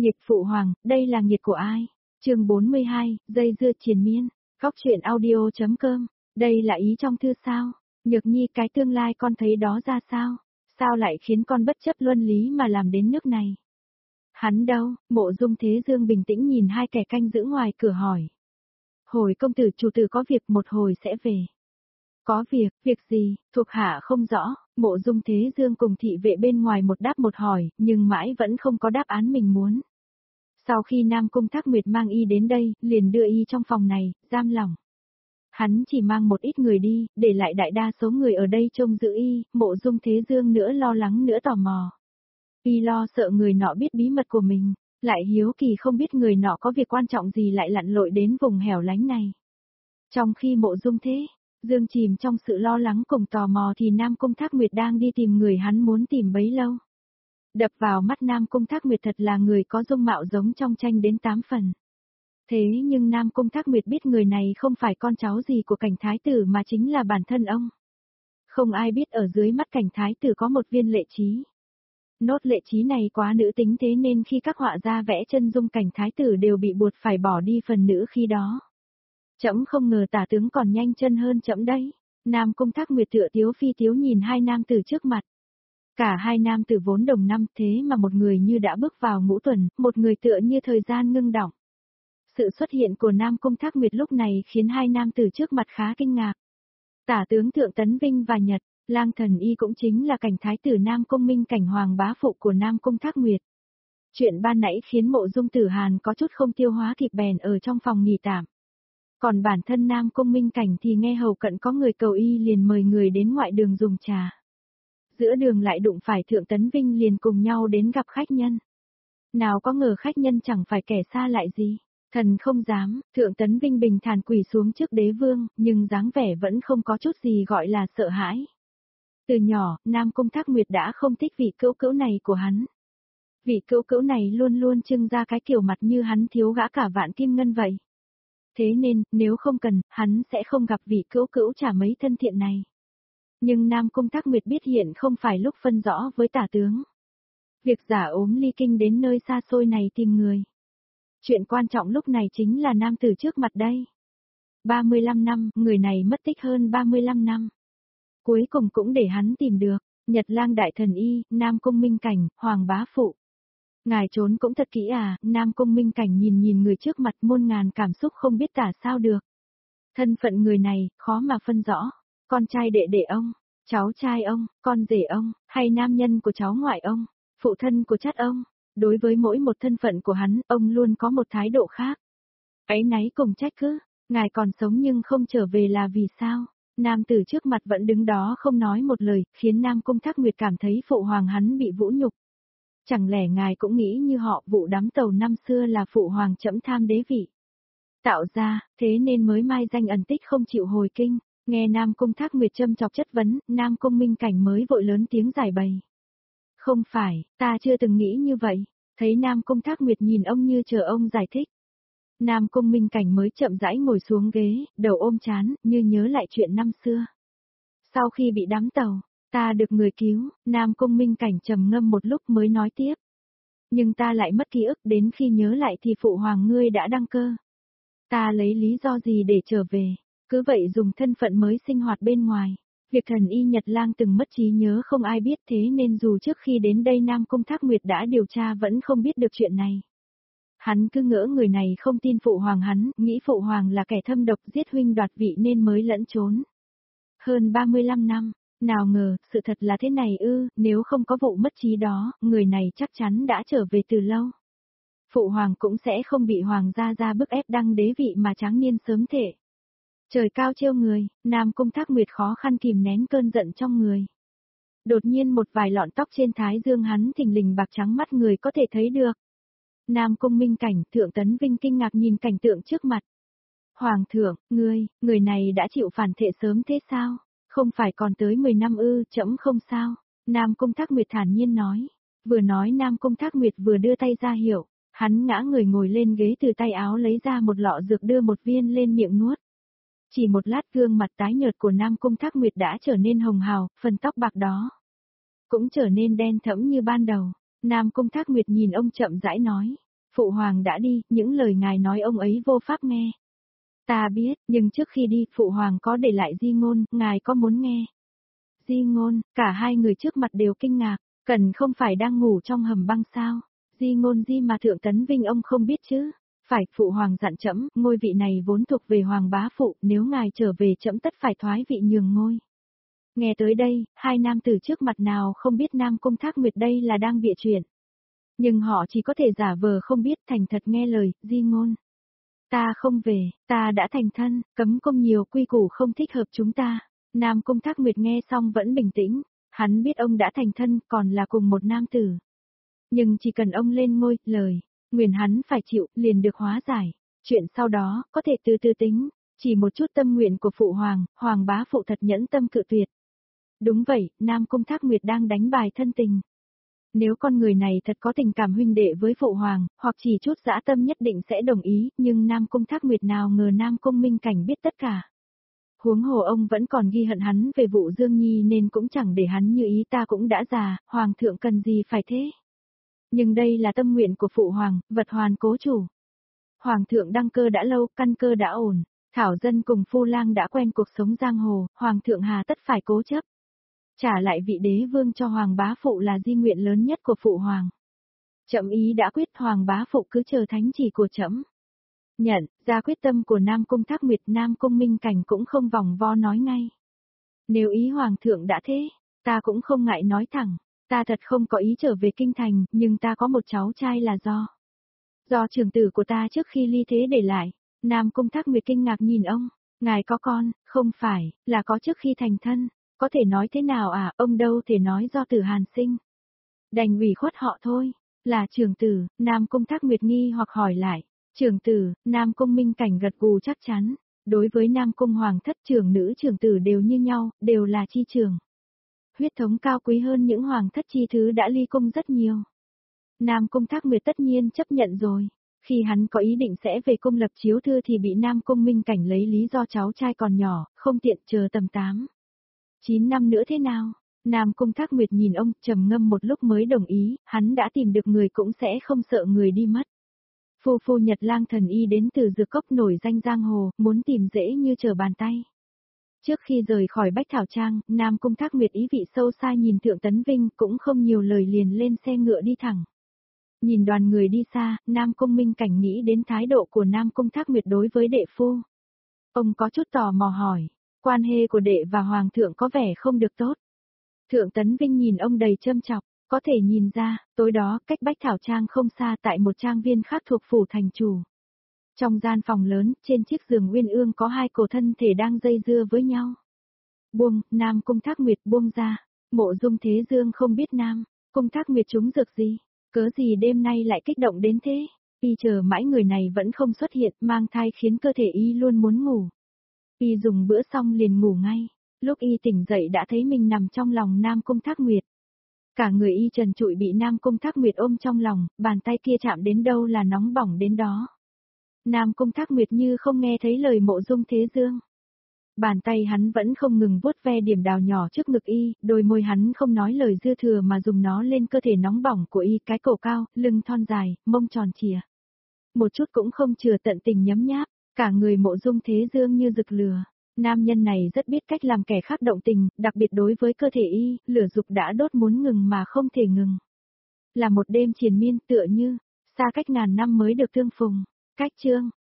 Nghịch phụ hoàng, đây là nghiệt của ai? Chương 42, dây dưa triền miên. Góc truyện audio.com. Đây là ý trong thư sao? Nhược Nhi, cái tương lai con thấy đó ra sao? Sao lại khiến con bất chấp luân lý mà làm đến nước này? Hắn đâu? Mộ Dung Thế Dương bình tĩnh nhìn hai kẻ canh giữ ngoài cửa hỏi. Hồi công tử chủ tử có việc, một hồi sẽ về. Có việc gì? Thuộc hạ không rõ. Mộ Dung Thế Dương cùng thị vệ bên ngoài một đáp một hỏi, nhưng mãi vẫn không có đáp án mình muốn. Sau khi Nam Cung Thác Nguyệt mang y đến đây, liền đưa y trong phòng này, giam lỏng. Hắn chỉ mang một ít người đi, để lại đại đa số người ở đây trông giữ y. Mộ Dung Thế Dương nữa lo lắng nữa tò mò. Y lo sợ người nọ biết bí mật của mình, lại hiếu kỳ không biết người nọ có việc quan trọng gì lại lặn lội đến vùng hẻo lánh này. Trong khi Mộ Dung Thế Dương chìm trong sự lo lắng cùng tò mò thì Nam Cung Thác Nguyệt đang đi tìm người hắn muốn tìm bấy lâu. Đập vào mắt Nam Cung Thác Nguyệt thật là người có dung mạo giống trong tranh đến 8 phần. Thế nhưng Nam Cung Thác Nguyệt biết người này không phải con cháu gì của Cảnh Thái Tử mà chính là bản thân ông. Không ai biết ở dưới mắt Cảnh Thái Tử có một viên lệ trí. Nốt lệ trí này quá nữ tính, thế nên khi các họa gia vẽ chân dung Cảnh Thái Tử đều bị buộc phải bỏ đi phần nữ khi đó. Trẫm không ngờ tả tướng còn nhanh chân hơn trẫm đấy. Nam Cung Thác Nguyệt tựa tiếu phi tiếu nhìn hai nam tử trước mặt. Cả hai nam tử vốn đồng năm, thế mà một người như đã bước vào ngũ tuần, một người tựa như thời gian ngưng đọng. Sự xuất hiện của Nam Cung Thác Nguyệt lúc này khiến hai nam tử trước mặt khá kinh ngạc. Tả tướng Thượng Tấn Vinh và Nhật, Lang Thần Y cũng chính là Cảnh Thái Tử Nam Cung Minh Cảnh hoàng bá phụ của Nam Cung Thác Nguyệt. Chuyện ban nãy khiến Mộ Dung Tử Hàn có chút không tiêu hóa kịp, bèn ở trong phòng nghỉ tạm. Còn bản thân Nam Cung Minh Cảnh thì nghe hầu cận có người cầu y liền mời người đến ngoại đường dùng trà. Giữa đường lại đụng phải Thượng Tấn Vinh, liền cùng nhau đến gặp khách nhân. Nào có ngờ khách nhân chẳng phải kẻ xa lạ gì. Thần không dám. Thượng Tấn Vinh bình thản quỳ xuống trước đế vương, nhưng dáng vẻ vẫn không có chút gì gọi là sợ hãi. Từ nhỏ, Nam Cung Thác Nguyệt đã không thích vị cữu cữu này của hắn. Vị cữu cữu này luôn luôn trưng ra cái kiểu mặt như hắn thiếu gã cả vạn kim ngân vậy. Thế nên, nếu không cần, hắn sẽ không gặp vị cữu cữu chả mấy thân thiện này. Nhưng Nam Cung Thác Nguyệt biết hiện không phải lúc phân rõ với tả tướng. Việc giả ốm ly kinh đến nơi xa xôi này tìm người. Chuyện quan trọng lúc này chính là nam tử trước mặt đây. 35 năm, người này mất tích hơn 35 năm. Cuối cùng cũng để hắn tìm được. Nhật Lang Đại Thần Y, Nam Cung Minh Cảnh, hoàng bá phụ. Ngài trốn cũng thật kỹ à? Nam Cung Minh Cảnh nhìn người trước mặt, muôn ngàn cảm xúc không biết tả sao được. Thân phận người này, khó mà phân rõ. Con trai đệ đệ ông, cháu trai ông, con rể ông, hay nam nhân của cháu ngoại ông, phụ thân của chắt ông. Đối với mỗi một thân phận của hắn, ông luôn có một thái độ khác. Áy náy cùng trách cứ, ngài còn sống nhưng không trở về là vì sao? Nam tử trước mặt vẫn đứng đó không nói một lời, khiến Nam Cung Thác Nguyệt cảm thấy phụ hoàng hắn bị vũ nhục. Chẳng lẽ ngài cũng nghĩ như họ, vụ đắm tàu năm xưa là phụ hoàng trẫm tham đế vị tạo ra, thế nên mới mai danh ẩn tích không chịu hồi kinh. Nghe Nam Cung Thác Nguyệt châm chọc chất vấn, Nam Cung Minh Cảnh mới vội lớn tiếng giải bày. Không phải, ta chưa từng nghĩ như vậy. Thấy Nam Cung Thác Nguyệt nhìn ông như chờ ông giải thích. Nam Cung Minh Cảnh mới chậm rãi ngồi xuống ghế, đầu ôm trán, như nhớ lại chuyện năm xưa. Sau khi bị đắm tàu, ta được người cứu. Nam Cung Minh Cảnh trầm ngâm một lúc mới nói tiếp. Nhưng ta lại mất ký ức, đến khi nhớ lại thì phụ hoàng ngươi đã đăng cơ. Ta lấy lý do gì để trở về, cứ vậy dùng thân phận mới sinh hoạt bên ngoài. Việc thần y Nhật Lang từng mất trí nhớ không ai biết, thế nên dù trước khi đến đây Nam Cung Thác Nguyệt đã điều tra vẫn không biết được chuyện này. Hắn cứ ngỡ người này không tin phụ hoàng hắn, nghĩ phụ hoàng là kẻ thâm độc giết huynh đoạt vị nên mới lẫn trốn. Hơn 35 năm, nào ngờ, sự thật là thế này ư? Nếu không có vụ mất trí đó, người này chắc chắn đã trở về từ lâu. Phụ hoàng cũng sẽ không bị hoàng gia bức ép đăng đế vị mà tráng niên sớm thể. Trời cao trêu người, Nam Cung Thác Nguyệt khó khăn kìm nén cơn giận trong người. Đột nhiên một vài lọn tóc trên thái dương hắn thình lình bạc trắng, mắt người có thể thấy được. Nam Cung Minh Cảnh, Thượng Tấn Vinh kinh ngạc nhìn cảnh tượng trước mặt. Hoàng thượng, người này đã chịu phản thệ sớm thế sao? Không phải còn tới 10 năm ư? Trẫm không sao. Nam Cung Thác Nguyệt thản nhiên nói. Vừa nói Nam Cung Thác Nguyệt vừa đưa tay ra hiệu. Hắn ngã người ngồi lên ghế, từ tay áo lấy ra một lọ dược đưa một viên lên miệng nuốt. Chỉ một lát gương mặt tái nhợt của Nam Cung Thác Nguyệt đã trở nên hồng hào, phần tóc bạc đó cũng trở nên đen thẫm như ban đầu. Nam Cung Thác Nguyệt nhìn ông chậm rãi nói, Phụ hoàng đã đi, những lời ngài nói ông ấy vô pháp nghe. Ta biết, nhưng trước khi đi, Phụ hoàng có để lại di ngôn, ngài có muốn nghe? Di ngôn, cả hai người trước mặt đều kinh ngạc, Cần không phải đang ngủ trong hầm băng sao? Di ngôn gì mà Thượng Tấn Vinh ông không biết chứ? Phải, Phụ hoàng dặn trẫm, ngôi vị này vốn thuộc về hoàng bá phụ, nếu ngài trở về trẫm tất phải thoái vị nhường ngôi. Nghe tới đây, hai nam tử trước mặt nào không biết Nam Cung Thác Nguyệt đây là đang bịa chuyện. Nhưng họ chỉ có thể giả vờ không biết, thành thật nghe lời, Di ngôn. Ta không về, ta đã thành thân, cấm cung nhiều quy củ không thích hợp chúng ta. Nam Cung Thác Nguyệt nghe xong vẫn bình tĩnh, hắn biết ông đã thành thân, còn là cùng một nam tử. Nhưng chỉ cần ông lên ngôi, lời, nguyền hắn phải chịu, liền được hóa giải. Chuyện sau đó, có thể từ từ tính, chỉ một chút tâm nguyện của phụ hoàng, hoàng bá phụ thật nhẫn tâm cự tuyệt. Đúng vậy, Nam Cung Thác Nguyệt đang đánh bài thân tình. Nếu con người này thật có tình cảm huynh đệ với phụ hoàng, hoặc chỉ chút dã tâm nhất định sẽ đồng ý, nhưng Nam Cung Thác Nguyệt nào ngờ Nam Cung Minh Cảnh biết tất cả. Huống hồ ông vẫn còn ghi hận hắn về vụ Dương Nhi nên cũng chẳng để hắn như ý, ta cũng đã già, hoàng thượng cần gì phải thế. Nhưng đây là tâm nguyện của phụ hoàng, vật hoàn cố chủ. Hoàng thượng đăng cơ đã lâu, căn cơ đã ổn, thảo dân cùng phu lang đã quen cuộc sống giang hồ, hoàng thượng hà tất phải cố chấp. Trả lại vị đế vương cho hoàng bá phụ là di nguyện lớn nhất của phụ hoàng. Trẫm ý đã quyết, hoàng bá phụ cứ chờ thánh chỉ của trẫm. Nhận, ra quyết tâm của Nam Cung Thác Nguyệt, Nam Cung Minh Cảnh cũng không vòng vo nói ngay. Nếu ý hoàng thượng đã thế, ta cũng không ngại nói thẳng, ta thật không có ý trở về kinh thành, nhưng ta có một cháu trai là do trưởng tử của ta trước khi ly thế để lại. Nam Cung Thác Nguyệt kinh ngạc nhìn ông, ngài có con, không phải, là có trước khi thành thân, có thể nói thế nào à, ông đâu thể nói do tử Hàn sinh. Đành ủy khuất họ thôi, là trưởng tử, Nam Cung Thác Nguyệt nghi hoặc hỏi lại. Trưởng tử, Nam Cung Minh Cảnh gật gù chắc chắn, đối với Nam Cung Hoàng thất trưởng nữ trưởng tử đều như nhau, đều là chi trưởng. Huyết thống cao quý hơn những hoàng thất chi thứ đã ly cung rất nhiều. Nam Cung Thác Nguyệt tất nhiên chấp nhận rồi, khi hắn có ý định sẽ về cung lập chiếu thư thì bị Nam Cung Minh Cảnh lấy lý do cháu trai còn nhỏ, không tiện chờ tầm 9 năm nữa thế nào. Nam Cung Thác Nguyệt nhìn ông trầm ngâm một lúc mới đồng ý, hắn đã tìm được người cũng sẽ không sợ người đi mất. Phu Nhật Lang thần y đến từ dược cốc nổi danh giang hồ, muốn tìm dễ như trở bàn tay. Trước khi rời khỏi Bách Thảo Trang, Nam Cung Thác Nguyệt ý vị sâu xa nhìn Thượng Tấn Vinh, cũng không nhiều lời liền lên xe ngựa đi thẳng. Nhìn đoàn người đi xa, Nam Cung Minh Cảnh nghĩ đến thái độ của Nam Cung Thác Nguyệt đối với đệ phu. Ông có chút tò mò hỏi, quan hệ của đệ và hoàng thượng có vẻ không được tốt. Thượng Tấn Vinh nhìn ông đầy châm chọc. Có thể nhìn ra, tối đó, cách Bách Thảo Trang không xa tại một trang viên khác thuộc phủ thành chủ. Trong gian phòng lớn, trên chiếc giường uyên ương có hai cổ thân thể đang dây dưa với nhau. Buông, Nam Cung Thác Nguyệt buông ra. Mộ Dung Thế Dương không biết Nam Cung Thác Nguyệt trúng dược gì, cớ gì đêm nay lại kích động đến thế. Y chờ mãi người này vẫn không xuất hiện, mang thai khiến cơ thể y luôn muốn ngủ. Y dùng bữa xong liền ngủ ngay. Lúc y tỉnh dậy đã thấy mình nằm trong lòng Nam Cung Thác Nguyệt. Cả người y trần trụi bị Nam Cung Thác Nguyệt ôm trong lòng, bàn tay kia chạm đến đâu là nóng bỏng đến đó. Nam Cung Thác Nguyệt như không nghe thấy lời Mộ Dung Thế Dương. Bàn tay hắn vẫn không ngừng vuốt ve điểm đào nhỏ trước ngực y, đôi môi hắn không nói lời dư thừa mà dùng nó lên cơ thể nóng bỏng của y, cái cổ cao, lưng thon dài, mông tròn trịa. Một chút cũng không chừa tận tình nhấm nháp, cả người Mộ Dung Thế Dương như rực lửa. Nam nhân này rất biết cách làm kẻ khác động tình, đặc biệt đối với cơ thể y, lửa dục đã đốt muốn ngừng mà không thể ngừng. Là một đêm triền miên tựa như, xa cách ngàn năm mới được tương phùng. Cách chương